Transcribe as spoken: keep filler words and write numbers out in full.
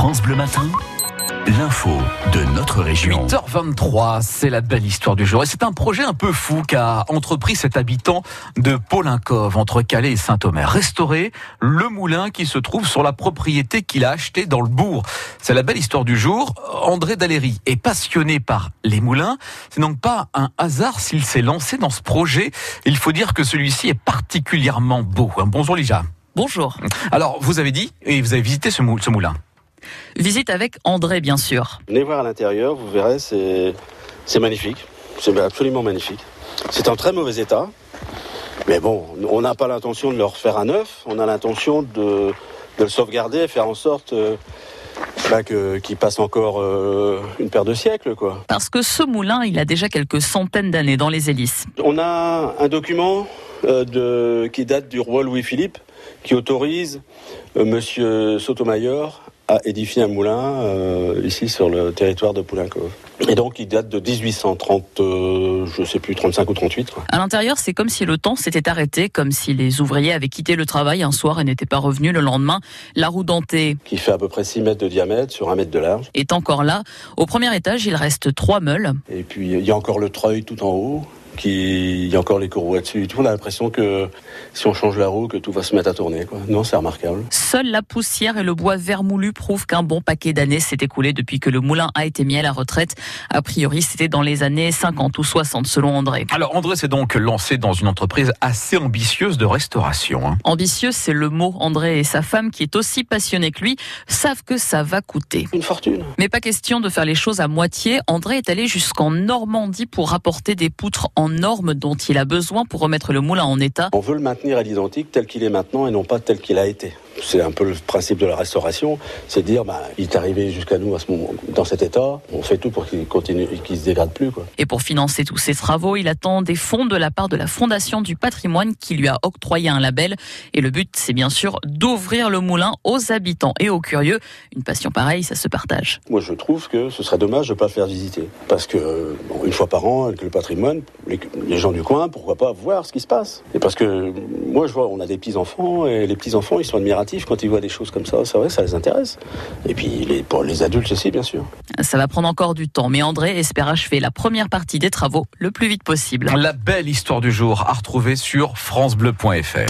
France Bleu Matin, l'info de notre région. huit heures vingt-trois, c'est la belle histoire du jour. Et c'est un projet un peu fou qu'a entrepris cet habitant de Paulincove, entre Calais et Saint-Omer. Restaurer le moulin qui se trouve sur la propriété qu'il a achetée dans le bourg. C'est la belle histoire du jour. André Dalléry est passionné par les moulins. C'est donc pas un hasard s'il s'est lancé dans ce projet. Il faut dire que celui-ci est particulièrement beau. Bonjour Lija. Bonjour. Alors, vous avez dit, et vous avez visité ce moulin. Visite avec André, bien sûr. Venez voir à l'intérieur, vous verrez, c'est, c'est magnifique. C'est absolument magnifique. C'est en très mauvais état. Mais bon, on n'a pas l'intention de le refaire à neuf. On a l'intention de, de le sauvegarder et faire en sorte euh, bah, que, qu'il passe encore euh, une paire de siècles, quoi. Parce que ce moulin, il a déjà quelques centaines d'années dans les Hélices. On a un document euh, de, qui date du roi Louis-Philippe, qui autorise euh, Monsieur Sotomayor à édifier un moulin euh, ici sur le territoire de Paulincove. Et donc il date de dix-huit cent trente, euh, je sais plus, trente-cinq ou trente-huit. Quoi. À l'intérieur, c'est comme si le temps s'était arrêté, comme si les ouvriers avaient quitté le travail un soir et n'étaient pas revenus le lendemain. La roue dentée, qui fait à peu près six mètres de diamètre sur un mètre de large, est encore là. Au premier étage, il reste trois meules. Et puis il y a encore le treuil tout en haut. Qui... Il y a encore les courroies dessus. On a l'impression que si on change la roue, que tout va se mettre à tourner, quoi. Non, c'est remarquable. Seule la poussière et le bois vermoulu prouvent qu'un bon paquet d'années s'est écoulé depuis que le moulin a été mis à la retraite. A priori, c'était dans les années cinquante ou soixante, selon André. Alors, André s'est donc lancé dans une entreprise assez ambitieuse de restauration. Hein. Ambitieuse, c'est le mot. André et sa femme, qui est aussi passionnée que lui, savent que ça va coûter. Une fortune. Mais pas question de faire les choses à moitié. André est allé jusqu'en Normandie pour rapporter des poutres en normes dont il a besoin pour remettre le moulin en état. On veut le maintenir à l'identique tel qu'il est maintenant et non pas tel qu'il a été. C'est un peu le principe de la restauration, c'est de dire bah, il est arrivé jusqu'à nous à ce moment, dans cet état, on fait tout pour qu'il continue et qu'il se dégrade plus, quoi. Et pour financer tous ces travaux, il attend des fonds de la part de la Fondation du Patrimoine qui lui a octroyé un label. Et le but, c'est bien sûr d'ouvrir le moulin aux habitants et aux curieux. Une passion pareille, ça se partage. Moi, je trouve que ce serait dommage de ne pas le faire visiter. Parce que, bon, une fois par an, avec le patrimoine, les, les gens du coin, pourquoi pas voir ce qui se passe. Et parce que, moi, je vois, on a des petits-enfants, et les petits-enfants, ils sont admiratifs quand ils voient des choses comme ça. C'est vrai, ça les intéresse. Et puis, les, pour les adultes aussi, bien sûr. Ça va prendre encore du temps, mais André espère achever la première partie des travaux le plus vite possible. La belle histoire du jour à retrouver sur francebleu point fr.